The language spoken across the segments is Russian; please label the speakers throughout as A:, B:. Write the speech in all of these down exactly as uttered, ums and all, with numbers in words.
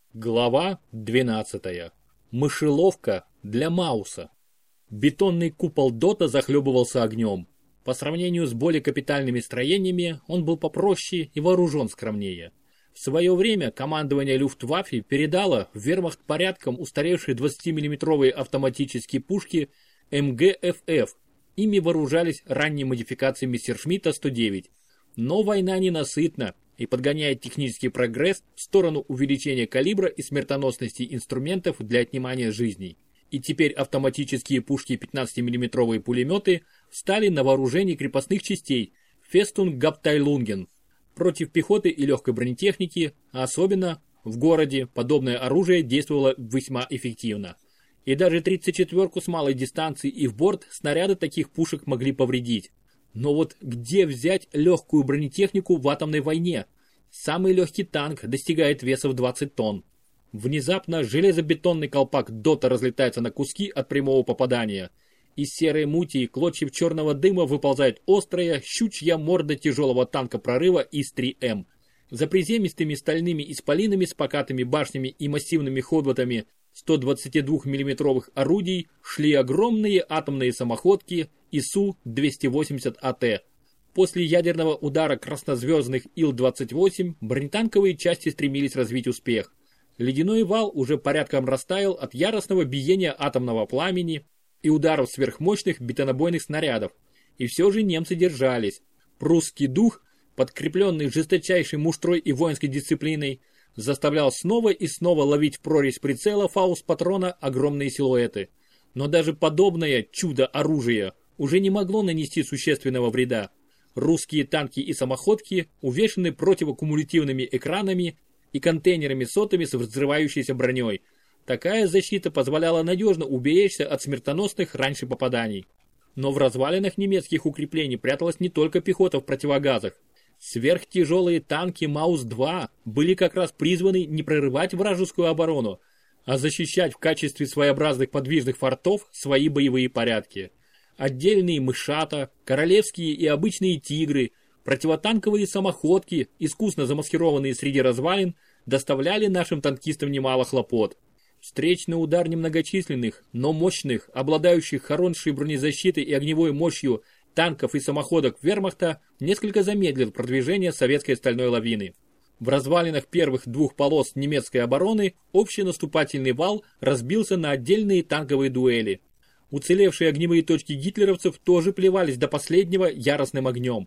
A: Глава двенадцатая. Мышеловка для Мауса. Бетонный купол ДОТа захлебывался огнем. По сравнению с более капитальными строениями он был попроще и вооружен скромнее. В свое время командование Люфтваффе передало в вермахт порядком устаревшие двадцатимиллиметровые автоматические пушки эм гэ эф эф. Ими вооружались ранние модификации Мессершмитта сто девять. Но война ненасытна и подгоняет технический прогресс в сторону увеличения калибра и смертоносности инструментов для отнимания жизней. И теперь автоматические пушки и пятнадцатимиллиметровые пулеметы встали на вооружении крепостных частей Фестунг-Габтеилунген. Против пехоты и легкой бронетехники, а особенно в городе, подобное оружие действовало весьма эффективно. И даже тридцать четвёрку с малой дистанции и в борт снаряды таких пушек могли повредить. Но вот где взять легкую бронетехнику в атомной войне? Самый легкий танк достигает веса в двадцать тонн. Внезапно железобетонный колпак ДОТа разлетается на куски от прямого попадания. Из серой мути и клочьев черного дыма выползает острая, щучья морда тяжелого танка прорыва ИС три эм. За приземистыми стальными исполинами с покатыми башнями и массивными ходватами сто двадцатидвухмиллиметровых орудий шли огромные атомные самоходки ИСУ двести восемьдесят а тэ. После ядерного удара краснозвездных Ил двадцать восемь бронетанковые части стремились развить успех. Ледяной вал уже порядком растаял от яростного биения атомного пламени и ударов сверхмощных бетонобойных снарядов. И все же немцы держались. Прусский дух, подкрепленный жесточайшей муштрой и воинской дисциплиной, заставлял снова и снова ловить в прорезь прицела фаус-патрона огромные силуэты. Но даже подобное чудо-оружие уже не могло нанести существенного вреда. Русские танки и самоходки увешаны противокумулятивными экранами и контейнерами сотами с взрывающейся броней. Такая защита позволяла надежно уберечься от смертоносных раньше попаданий. Но в развалинах немецких укреплений пряталась не только пехота в противогазах. Сверхтяжелые танки Маус два были как раз призваны не прорывать вражескую оборону, а защищать в качестве своеобразных подвижных фортов свои боевые порядки. Отдельные мышата, королевские и обычные тигры, противотанковые самоходки, искусно замаскированные среди развалин, доставляли нашим танкистам немало хлопот. Встречный удар немногочисленных, но мощных, обладающих хорошей бронезащитой и огневой мощью танков и самоходок вермахта несколько замедлил продвижение советской стальной лавины. В развалинах первых двух полос немецкой обороны общий наступательный вал разбился на отдельные танковые дуэли. Уцелевшие огневые точки гитлеровцев тоже плевались до последнего яростным огнем.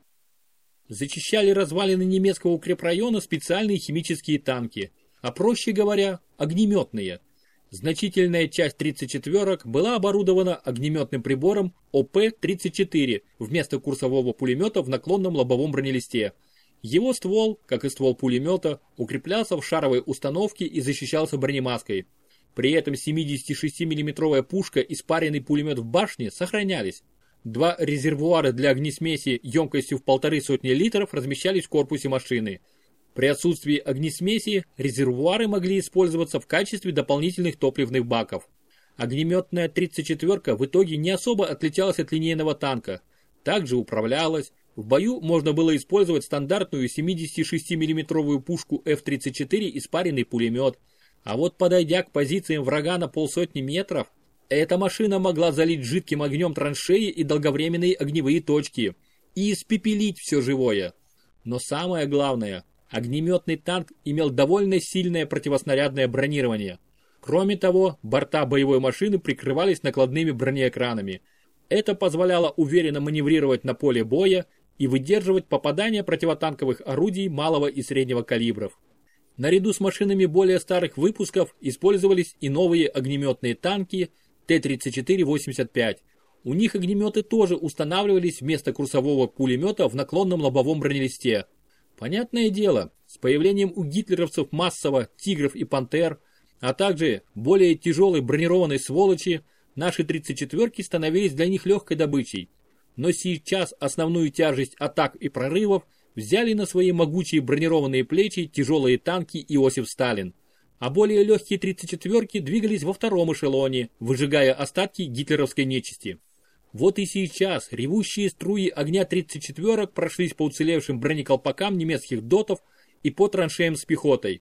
A: Зачищали развалины немецкого укрепрайона специальные химические танки, а проще говоря, огнеметные. Значительная часть тридцать четвёрок была оборудована огнеметным прибором О Пэ тридцать четыре вместо курсового пулемета в наклонном лобовом бронелисте. Его ствол, как и ствол пулемета, укреплялся в шаровой установке и защищался бронемаской. При этом семидесятишестимиллиметровая пушка и спаренный пулемет в башне сохранялись. Два резервуара для огнесмеси емкостью в полторы сотни литров размещались в корпусе машины. При отсутствии огнесмеси резервуары могли использоваться в качестве дополнительных топливных баков. Огнеметная тридцать четвёрка в итоге не особо отличалась от линейного танка. Также управлялась. В бою можно было использовать стандартную семидесятишестимиллиметровую пушку Эф тридцать четыре и спаренный пулемет. А вот подойдя к позициям врага на полсотни метров, эта машина могла залить жидким огнем траншеи и долговременные огневые точки и испепелить все живое. Но самое главное, огнеметный танк имел довольно сильное противоснарядное бронирование. Кроме того, борта боевой машины прикрывались накладными бронеэкранами. Это позволяло уверенно маневрировать на поле боя и выдерживать попадания противотанковых орудий малого и среднего калибров. Наряду с машинами более старых выпусков использовались и новые огнеметные танки Т тридцать четыре восемьдесят пять. У них огнеметы тоже устанавливались вместо курсового пулемета в наклонном лобовом бронелисте. Понятное дело, с появлением у гитлеровцев массово тигров и пантер, а также более тяжелой бронированной сволочи, наши тридцать четвёрки становились для них легкой добычей. Но сейчас основную тяжесть атак и прорывов взяли на свои могучие бронированные плечи тяжелые танки Иосиф Сталин, а более легкие тридцать четвёрки двигались во втором эшелоне, выжигая остатки гитлеровской нечисти. Вот и сейчас ревущие струи огня тридцать четвёрок прошлись по уцелевшим бронеколпакам немецких дотов и по траншеям с пехотой.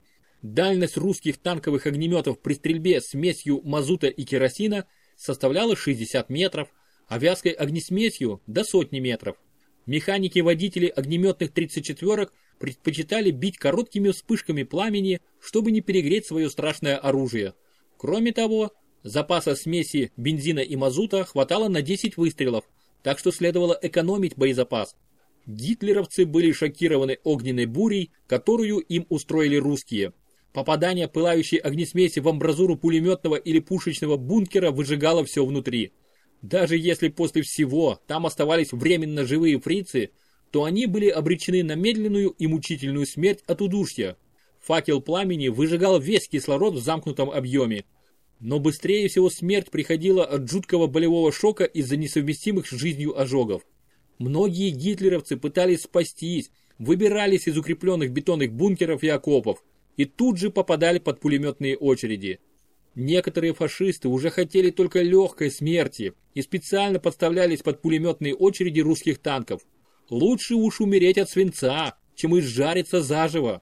A: Дальность русских танковых огнеметов при стрельбе смесью мазута и керосина составляла шестьдесят метров, а вязкой огнесмесью до сотни метров. Механики-водители огнеметных тридцать четверок предпочитали бить короткими вспышками пламени, чтобы не перегреть свое страшное оружие. Кроме того, запаса смеси бензина и мазута хватало на десять выстрелов, так что следовало экономить боезапас. Гитлеровцы были шокированы огненной бурей, которую им устроили русские. Попадание пылающей огнесмеси в амбразуру пулеметного или пушечного бункера выжигало все внутри. Даже если после всего там оставались временно живые фрицы, то они были обречены на медленную и мучительную смерть от удушья. Факел пламени выжигал весь кислород в замкнутом объеме. Но быстрее всего смерть приходила от жуткого болевого шока из-за несовместимых с жизнью ожогов. Многие гитлеровцы пытались спастись, выбирались из укрепленных бетонных бункеров и окопов, и тут же попадали под пулеметные очереди. Некоторые фашисты уже хотели только легкой смерти и специально подставлялись под пулеметные очереди русских танков. Лучше уж умереть от свинца, чем изжариться заживо.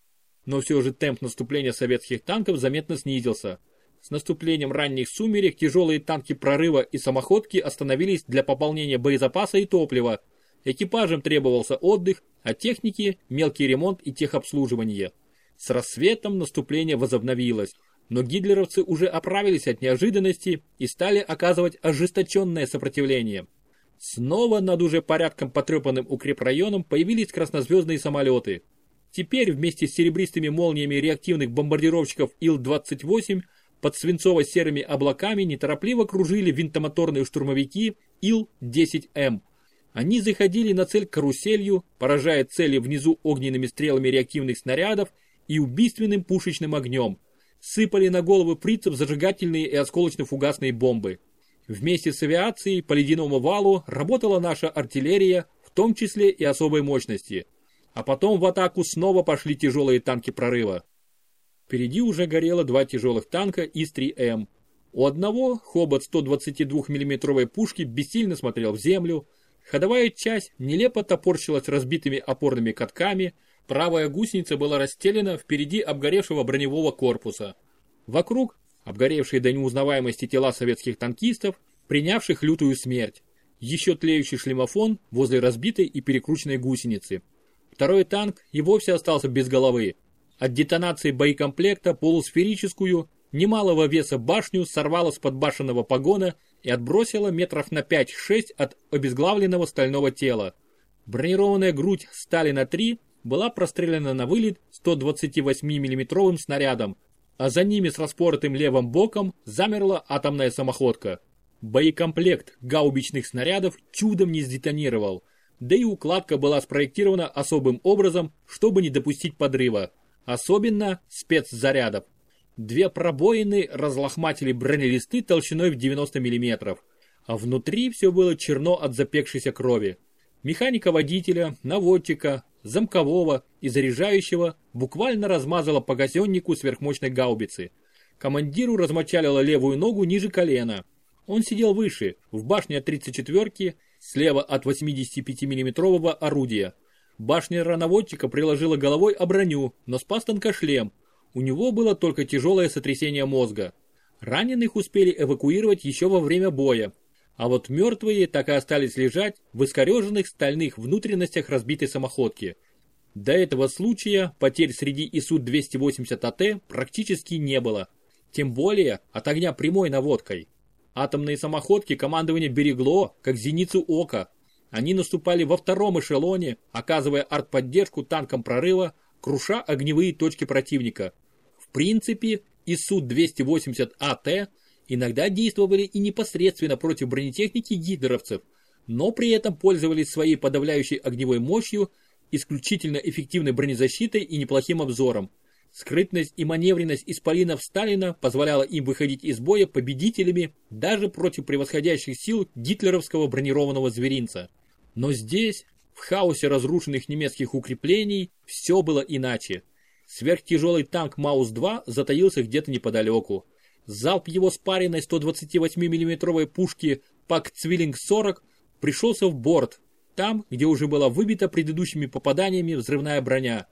A: Но все же темп наступления советских танков заметно снизился. С наступлением ранних сумерек тяжелые танки прорыва и самоходки остановились для пополнения боезапаса и топлива. Экипажам требовался отдых, а технике – мелкий ремонт и техобслуживание. С рассветом наступление возобновилось, но гитлеровцы уже оправились от неожиданности и стали оказывать ожесточенное сопротивление. Снова над уже порядком потрепанным укрепрайоном появились краснозвездные самолеты. Теперь вместе с серебристыми молниями реактивных бомбардировщиков Ил двадцать восемь под свинцово-серыми облаками неторопливо кружили винтомоторные штурмовики Ил десять эм. Они заходили на цель каруселью, поражая цели внизу огненными стрелами реактивных снарядов и убийственным пушечным огнем. Сыпали на головы фрицев зажигательные и осколочно-фугасные бомбы. Вместе с авиацией по ледяному валу работала наша артиллерия, в том числе и особой мощности. А потом в атаку снова пошли тяжелые танки прорыва. Впереди уже горело два тяжелых танка Ис три эм. У одного хобот сто двадцатидвухмиллиметровой пушки бессильно смотрел в землю, ходовая часть нелепо топорщилась разбитыми опорными катками, правая гусеница была расстелена впереди обгоревшего броневого корпуса. Вокруг обгоревшие до неузнаваемости тела советских танкистов, принявших лютую смерть. Еще тлеющий шлемофон возле разбитой и перекрученной гусеницы. Второй танк и вовсе остался без головы. От детонации боекомплекта полусферическую, немалого веса башню сорвало с подбашенного погона и отбросило метров на пять-шесть от обезглавленного стального тела. Бронированная грудь Сталина три была прострелена на вылет сто двадцативосьмимиллиметровым снарядом, а за ними с распоротым левым боком замерла атомная самоходка. Боекомплект гаубичных снарядов чудом не сдетонировал, да и укладка была спроектирована особым образом, чтобы не допустить подрыва, особенно спецзарядов. Две пробоины разлохматили бронелисты толщиной в девяносто миллиметров, а внутри все было черно от запекшейся крови. Механика-водителя, наводчика, замкового и заряжающего буквально размазала по казеннику сверхмощной гаубицы. Командиру размочалило левую ногу ниже колена. Он сидел выше, в башне от тридцать четвёрки, слева от восьмидесятипятимиллиметрового орудия. Башня рановодчика приложила головой о броню, но спас тонкошлем. У него было только тяжелое сотрясение мозга. Раненых успели эвакуировать еще во время боя. А вот мертвые так и остались лежать в искореженных стальных внутренностях разбитой самоходки. До этого случая потерь среди ИСУ двести восемьдесят АТ практически не было. Тем более от огня прямой наводкой. Атомные самоходки командование берегло, как зеницу ока. Они наступали во втором эшелоне, оказывая артподдержку танкам прорыва, круша огневые точки противника. В принципе, ИСУ двести восемьдесят АТ иногда действовали и непосредственно против бронетехники гитлеровцев, но при этом пользовались своей подавляющей огневой мощью, исключительно эффективной бронезащитой и неплохим обзором. Скрытность и маневренность исполинов Сталина позволяла им выходить из боя победителями даже против превосходящих сил гитлеровского бронированного зверинца. Но здесь, в хаосе разрушенных немецких укреплений, все было иначе. Сверхтяжелый танк Маус два затаился где-то неподалеку. Залп его спаренной сто двадцативосьмимиллиметровой пушки Пак-Цвиллинг сорок пришелся в борт, там, где уже была выбита предыдущими попаданиями взрывная броня.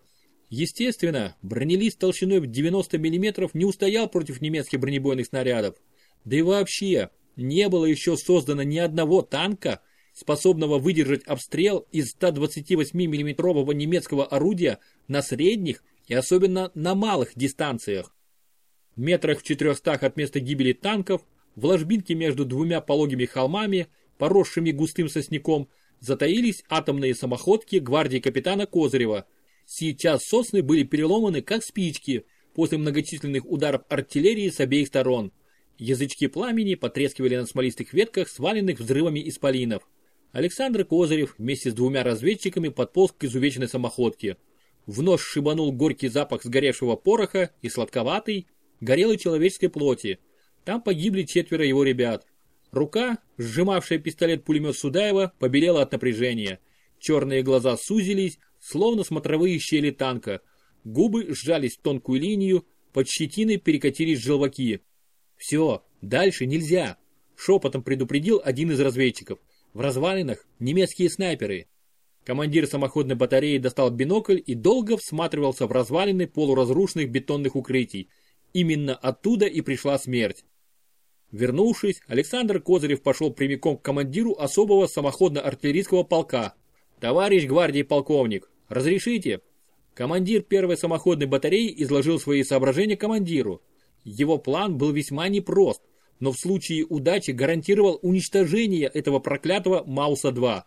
A: Естественно, бронелист толщиной в девяносто миллиметров не устоял против немецких бронебойных снарядов. Да и вообще, не было еще создано ни одного танка, способного выдержать обстрел из ста двадцати восьми миллиметрового немецкого орудия на средних и особенно на малых дистанциях. В метрах в четырехстах от места гибели танков, в ложбинке между двумя пологими холмами, поросшими густым сосняком, затаились атомные самоходки гвардии капитана Козырева. Сейчас сосны были переломаны как спички после многочисленных ударов артиллерии с обеих сторон. Язычки пламени потрескивали на смолистых ветках, сваленных взрывами исполинов. Александр Козырев вместе с двумя разведчиками подполз к изувеченной самоходке. В нос шибанул горький запах сгоревшего пороха и сладковатый, горелой человеческой плоти. Там погибли четверо его ребят. Рука, сжимавшая пистолет-пулемет Судаева, побелела от напряжения. Черные глаза сузились, словно смотровые щели танка. Губы сжались в тонкую линию, под щетиной перекатились желваки. «Все, дальше нельзя», — шепотом предупредил один из разведчиков. «В развалинах немецкие снайперы». Командир самоходной батареи достал бинокль и долго всматривался в развалины полуразрушенных бетонных укрытий. Именно оттуда и пришла смерть. Вернувшись, Александр Козырев пошел прямиком к командиру особого самоходно-артиллерийского полка. «Товарищ гвардии полковник, разрешите?» Командир первой самоходной батареи изложил свои соображения командиру. Его план был весьма непрост, но в случае удачи гарантировал уничтожение этого проклятого Мауса два.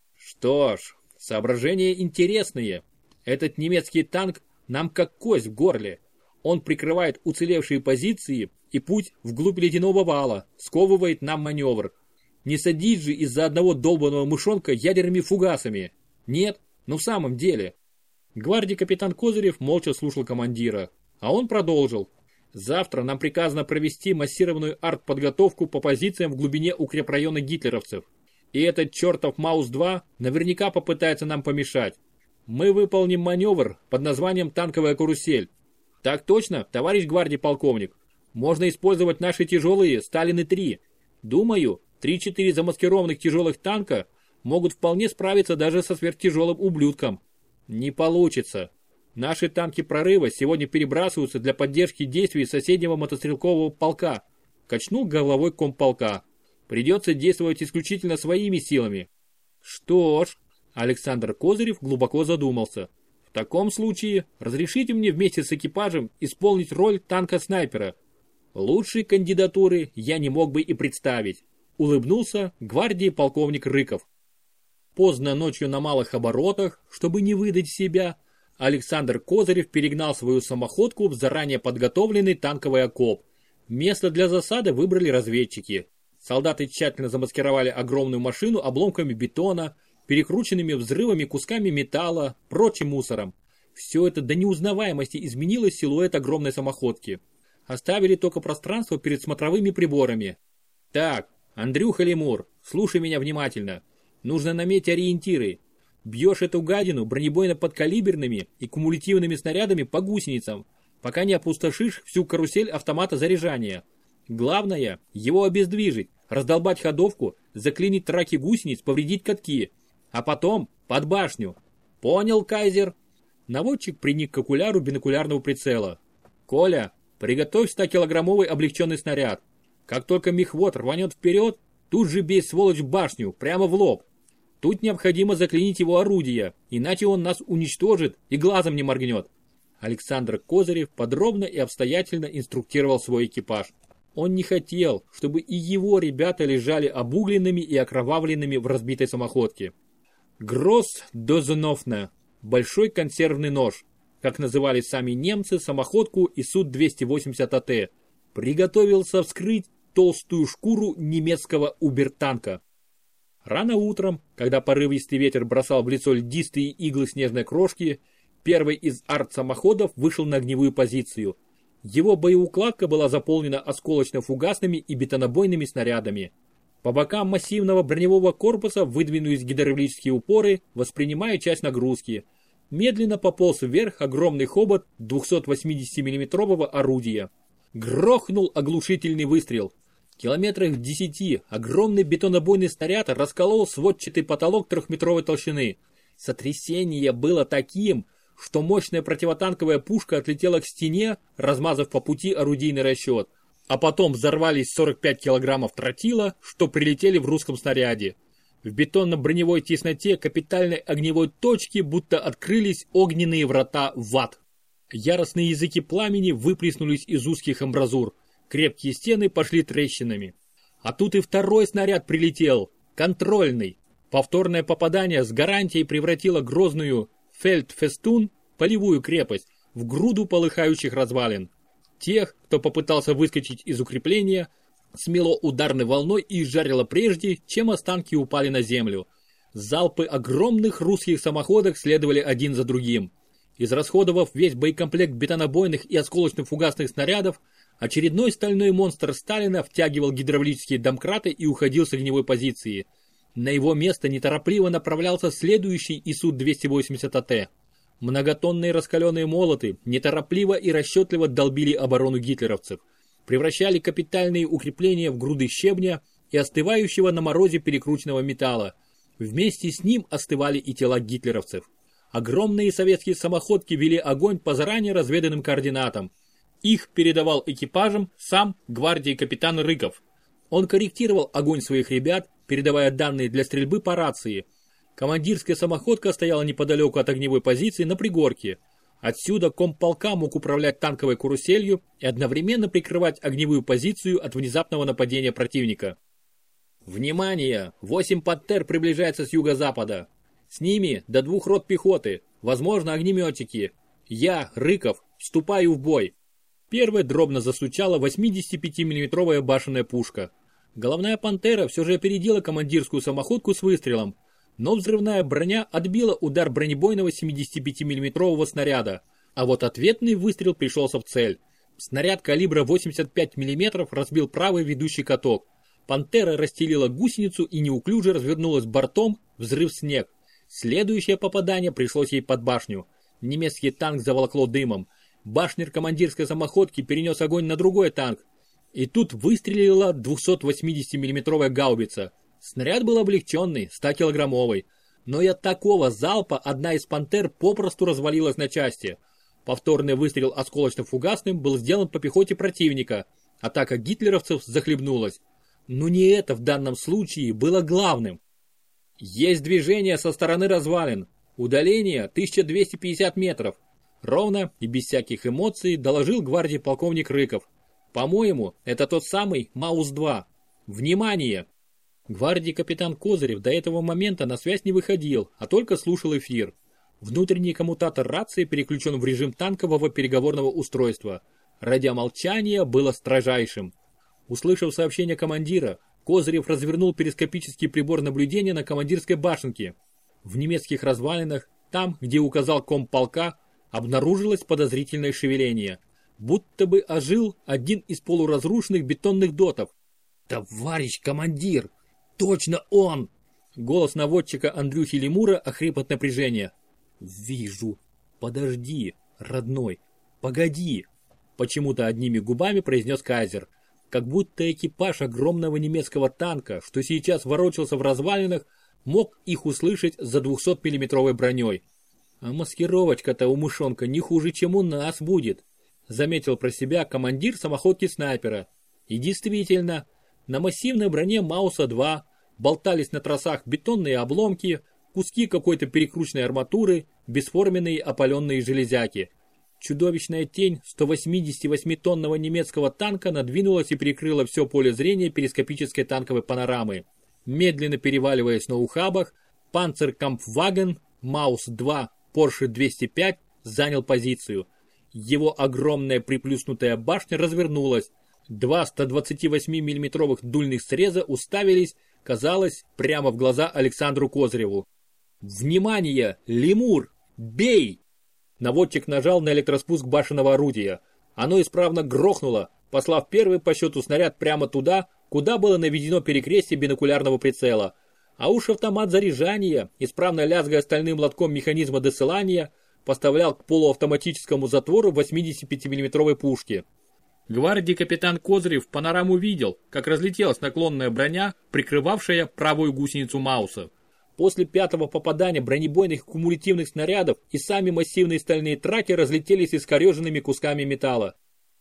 A: Что ж, соображения интересные. Этот немецкий танк нам как кость в горле. Он прикрывает уцелевшие позиции и путь вглубь ледяного вала, сковывает нам маневр. Не садись же из-за одного долбаного мышонка ядерными фугасами. Нет, но в самом деле. Гвардии капитан Козырев молча слушал командира, а он продолжил. Завтра нам приказано провести массированную артподготовку по позициям в глубине укрепрайона гитлеровцев. И этот чертов Маус два наверняка попытается нам помешать. Мы выполним маневр под названием «Танковая карусель». Так точно, товарищ гвардии полковник. Можно использовать наши тяжелые Сталины три. Думаю, три-четыре замаскированных тяжелых танка могут вполне справиться даже со сверхтяжелым ублюдком. Не получится. Наши танки прорыва сегодня перебрасываются для поддержки действий соседнего мотострелкового полка. Качнул головой комполка. Придется действовать исключительно своими силами. Что ж, Александр Козырев глубоко задумался. В таком случае разрешите мне вместе с экипажем исполнить роль танка-снайпера. Лучшей кандидатуры я не мог бы и представить. Улыбнулся гвардии полковник Рыков. Поздно ночью на малых оборотах, чтобы не выдать себя, Александр Козырев перегнал свою самоходку в заранее подготовленный танковый окоп. Место для засады выбрали разведчики. Солдаты тщательно замаскировали огромную машину обломками бетона, перекрученными взрывами кусками металла, прочим мусором. Все это до неузнаваемости изменило силуэт огромной самоходки. Оставили только пространство перед смотровыми приборами. Так, Андрюха Лемур, слушай меня внимательно. Нужно наметить ориентиры. Бьешь эту гадину бронебойно-подкалиберными и кумулятивными снарядами по гусеницам, пока не опустошишь всю карусель автомата заряжания. Главное, его обездвижить, раздолбать ходовку, заклинить траки гусениц, повредить катки. А потом под башню. Понял, кайзер? Наводчик приник к окуляру бинокулярного прицела. Коля, приготовь стокилограммовый облегченный снаряд. Как только мехвод рванет вперед, тут же бей сволочь в башню, прямо в лоб. Тут необходимо заклинить его орудие, иначе он нас уничтожит и глазом не моргнет. Александр Козырев подробно и обстоятельно инструктировал свой экипаж. Он не хотел, чтобы и его ребята лежали обугленными и окровавленными в разбитой самоходке. Гросс дозенофне, большой консервный нож, как называли сами немцы самоходку ИСУ двести восемьдесят АТ, приготовился вскрыть толстую шкуру немецкого убертанка. Рано утром, когда порывистый ветер бросал в лицо льдистые иглы снежной крошки, первый из арт-самоходов вышел на огневую позицию. Его боеукладка была заполнена осколочно-фугасными и бетонобойными снарядами. По бокам массивного броневого корпуса выдвинулись гидравлические упоры, воспринимая часть нагрузки. Медленно пополз вверх огромный хобот двухсотвосьмидесятимиллиметрового орудия. Грохнул оглушительный выстрел. Километрах в десяти огромный бетонобойный снаряд расколол сводчатый потолок трехметровой толщины. Сотрясение было таким, что мощная противотанковая пушка отлетела к стене, размазав по пути орудийный расчет, а потом взорвались сорок пять килограммов тротила, что прилетели в русском снаряде. В бетонно-броневой тесноте капитальной огневой точки будто открылись огненные врата в ад. Яростные языки пламени выплеснулись из узких амбразур, крепкие стены пошли трещинами. А тут и второй снаряд прилетел, контрольный. Повторное попадание с гарантией превратило грозную Фельдфестун, полевую крепость, в груду полыхающих развалин. Тех, кто попытался выскочить из укрепления, смело ударной волной и изжарило прежде, чем останки упали на землю. Залпы огромных русских самоходок следовали один за другим. Израсходовав весь боекомплект бетонобойных и осколочно-фугасных снарядов, очередной стальной монстр Сталина втягивал гидравлические домкраты и уходил с огневой позиции. На его место неторопливо направлялся следующий ИСУ двести восемьдесят АТ. Многотонные раскаленные молоты неторопливо и расчетливо долбили оборону гитлеровцев, превращали капитальные укрепления в груды щебня и остывающего на морозе перекрученного металла. Вместе с ним остывали и тела гитлеровцев. Огромные советские самоходки вели огонь по заранее разведанным координатам. Их передавал экипажам сам гвардии капитан Рыков. Он корректировал огонь своих ребят, передавая данные для стрельбы по рации. Командирская самоходка стояла неподалеку от огневой позиции на пригорке. Отсюда комполка мог управлять танковой каруселью и одновременно прикрывать огневую позицию от внезапного нападения противника. Внимание! Восемь «Пантер» приближается с юго-запада. С ними до двух рот пехоты, возможно огнеметчики. Я, Рыков, вступаю в бой. Первая дробно застучала восьмидесятипятимиллиметровая башенная пушка. Головная «Пантера» все же опередила командирскую самоходку с выстрелом, но взрывная броня отбила удар бронебойного семидесятипятимиллиметрового снаряда, а вот ответный выстрел пришелся в цель. Снаряд калибра восемьдесят пять миллиметров разбил правый ведущий каток. «Пантера» расстелила гусеницу и неуклюже развернулась бортом, взрыв снег. Следующее попадание пришлось ей под башню. Немецкий танк заволокло дымом. Башнер командирской самоходки перенес огонь на другой танк. И тут выстрелила двухсотвосьмидесятимиллиметровая гаубица. Снаряд был облегченный, стокилограммовый. Но и от такого залпа одна из «Пантер» попросту развалилась на части. Повторный выстрел осколочно-фугасным был сделан по пехоте противника. Атака гитлеровцев захлебнулась. Но не это в данном случае было главным. Есть движение со стороны развалин. Удаление тысяча двести пятьдесят метров. Ровно и без всяких эмоций доложил гвардии полковник Рыков. По-моему, это тот самый Маус два. Внимание! Гвардии капитан Козырев до этого момента на связь не выходил, а только слушал эфир. Внутренний коммутатор рации переключен в режим танкового переговорного устройства. Радиомолчание было строжайшим. Услышав сообщение командира, Козырев развернул перископический прибор наблюдения на командирской башенке. В немецких развалинах, там, где указал комполка, обнаружилось подозрительное шевеление. Будто бы ожил один из полуразрушенных бетонных дотов. «Товарищ командир! Точно он!» Голос наводчика Андрюхи Лемура охрип от напряжения. «Вижу. Подожди, родной. Погоди!» Почему-то одними губами произнес Кайзер. Как будто экипаж огромного немецкого танка, что сейчас ворочался в развалинах, мог их услышать за двухсотмиллиметровой броней. «А маскировочка-то у мышонка не хуже, чем у нас будет», заметил про себя командир самоходки снайпера. И действительно, на массивной броне Мауса два болтались на тросах бетонные обломки, куски какой-то перекрученной арматуры, бесформенные опаленные железяки. Чудовищная тень стовосьмидесятивосьмитонного немецкого танка надвинулась и перекрыла все поле зрения перископической танковой панорамы. Медленно переваливаясь на ухабах, Панцеркампфваген Маус два Порше двести пять занял позицию. Его огромная приплюснутая башня развернулась. Два стодвадцативосьмимиллиметровых дульных среза уставились, казалось, прямо в глаза Александру Козыреву. «Внимание! Лемур! Бей!» Наводчик нажал на электроспуск башенного орудия. Оно исправно грохнуло, послав первый по счету снаряд прямо туда, куда было наведено перекрестие бинокулярного прицела. А уж автомат заряжания, исправно лязгая стальным лотком механизма досылания, поставлял к полуавтоматическому затвору восьмидесятипятимиллиметровой пушки. Гвардии капитан Козырев панораму видел, как разлетелась наклонная броня, прикрывавшая правую гусеницу Мауса. После пятого попадания бронебойных кумулятивных снарядов и сами массивные стальные траки разлетелись искореженными кусками металла.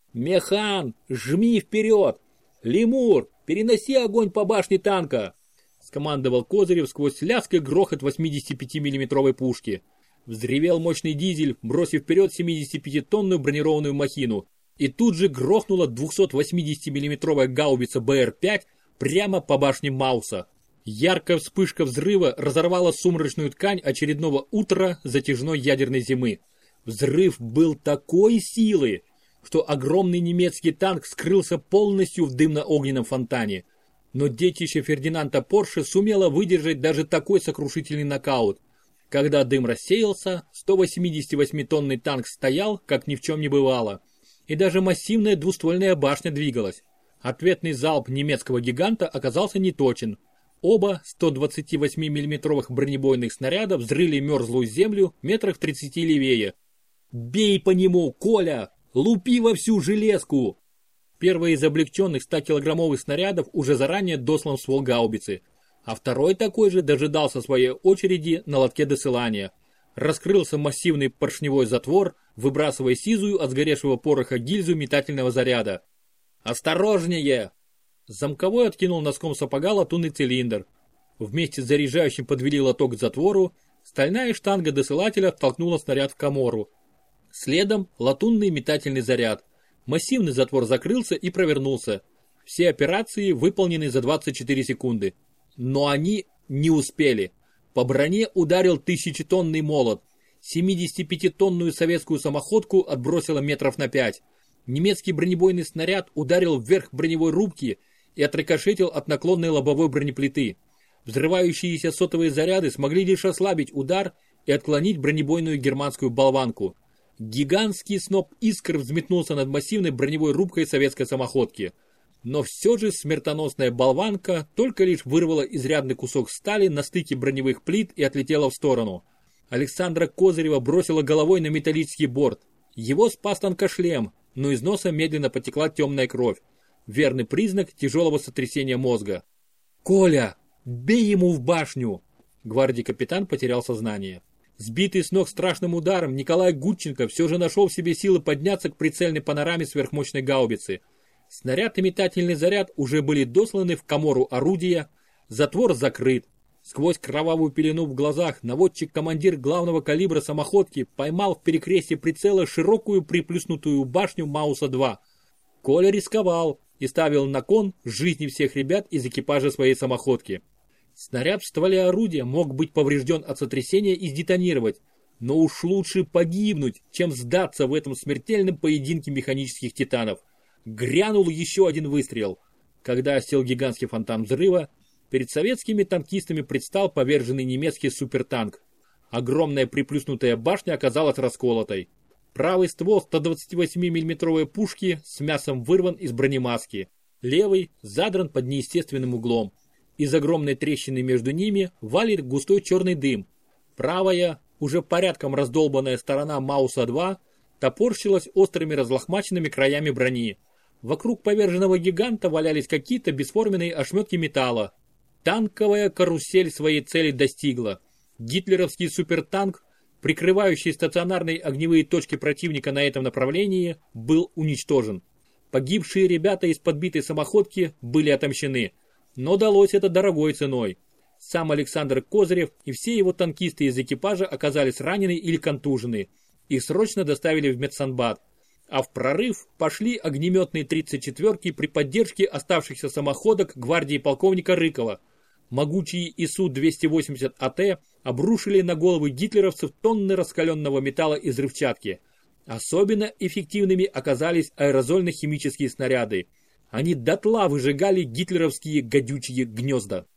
A: «Механ, жми вперед! Лемур, переноси огонь по башне танка!» скомандовал Козырев сквозь лязг и грохот восьмидесятипятимиллиметровой пушки. Взревел мощный дизель, бросив вперед семидесятипятитонную бронированную махину. И тут же грохнула двухсотвосьмидесятимиллиметровая гаубица Бэ Эр пять прямо по башне Мауса. Яркая вспышка взрыва разорвала сумрачную ткань очередного утра затяжной ядерной зимы. Взрыв был такой силы, что огромный немецкий танк скрылся полностью в дымно-огненном фонтане. Но детище Фердинанда Порше сумело выдержать даже такой сокрушительный нокаут. Когда дым рассеялся, сто восьмидесятивосьмитонный танк стоял, как ни в чем не бывало. И даже массивная двуствольная башня двигалась. Ответный залп немецкого гиганта оказался неточен. Оба сто двадцативосьмимиллиметровых бронебойных снаряда взрыли мерзлую землю метрах в тридцати левее. «Бей по нему, Коля! Лупи во всю железку!» Первый из облегченных стокилограммовых снарядов уже заранее дослан в ствол гаубицы, а второй такой же дожидался своей очереди на лотке досылания. Раскрылся массивный поршневой затвор, выбрасывая сизую от сгоревшего пороха гильзу метательного заряда. «Осторожнее!» Замковой откинул носком сапога латунный цилиндр. Вместе с заряжающим подвели лоток к затвору, стальная штанга досылателя втолкнула снаряд в камору. Следом латунный метательный заряд. Массивный затвор закрылся и провернулся. Все операции выполнены за двадцать четыре секунды. Но они не успели. По броне ударил тысячетонный молот. семидесятипятитонную советскую самоходку отбросило метров на пять. Немецкий бронебойный снаряд ударил вверх броневой рубки и отрикошетил от наклонной лобовой бронеплиты. Взрывающиеся сотовые заряды смогли лишь ослабить удар и отклонить бронебойную германскую болванку. Гигантский сноп искр взметнулся над массивной броневой рубкой советской самоходки. Но все же смертоносная болванка только лишь вырвала изрядный кусок стали на стыке броневых плит и отлетела в сторону. Александра Козырева бросила головой на металлический борт. Его спас танкошлем, но из носа медленно потекла темная кровь. Верный признак тяжелого сотрясения мозга. «Коля, бей ему в башню!» Гвардии капитан потерял сознание. Сбитый с ног страшным ударом, Николай Гудченко все же нашел в себе силы подняться к прицельной панораме сверхмощной гаубицы. Снаряд и метательный заряд уже были досланы в камору орудия, затвор закрыт. Сквозь кровавую пелену в глазах наводчик-командир главного калибра самоходки поймал в перекрестье прицела широкую приплюснутую башню Мауса два. Коля рисковал и ставил на кон жизни всех ребят из экипажа своей самоходки. Снаряд в стволе орудия мог быть поврежден от сотрясения и сдетонировать, но уж лучше погибнуть, чем сдаться в этом смертельном поединке механических титанов. Грянул еще один выстрел. Когда осел гигантский фонтан взрыва, перед советскими танкистами предстал поверженный немецкий супертанк. Огромная приплюснутая башня оказалась расколотой. Правый ствол сто двадцативосьмимиллиметровой пушки с мясом вырван из бронемаски. Левый задран под неестественным углом. Из огромной трещины между ними валит густой черный дым. Правая, уже порядком раздолбанная сторона Мауса два топорщилась острыми разлохмаченными краями брони. Вокруг поверженного гиганта валялись какие-то бесформенные ошметки металла. Танковая карусель своей цели достигла. Гитлеровский супертанк, прикрывающий стационарные огневые точки противника на этом направлении, был уничтожен. Погибшие ребята из подбитой самоходки были отомщены. Но далось это дорогой ценой. Сам Александр Козырев и все его танкисты из экипажа оказались ранены или контужены. Их срочно доставили в медсанбат. А в прорыв пошли огнеметные тридцать четвёрки при поддержке оставшихся самоходок гвардии полковника Рыкова. Могучие И Су двести восемьдесят А Т обрушили на головы гитлеровцев тонны раскаленного металла и взрывчатки. Особенно эффективными оказались аэрозольно-химические снаряды. Они дотла выжигали гитлеровские гадючие гнезда.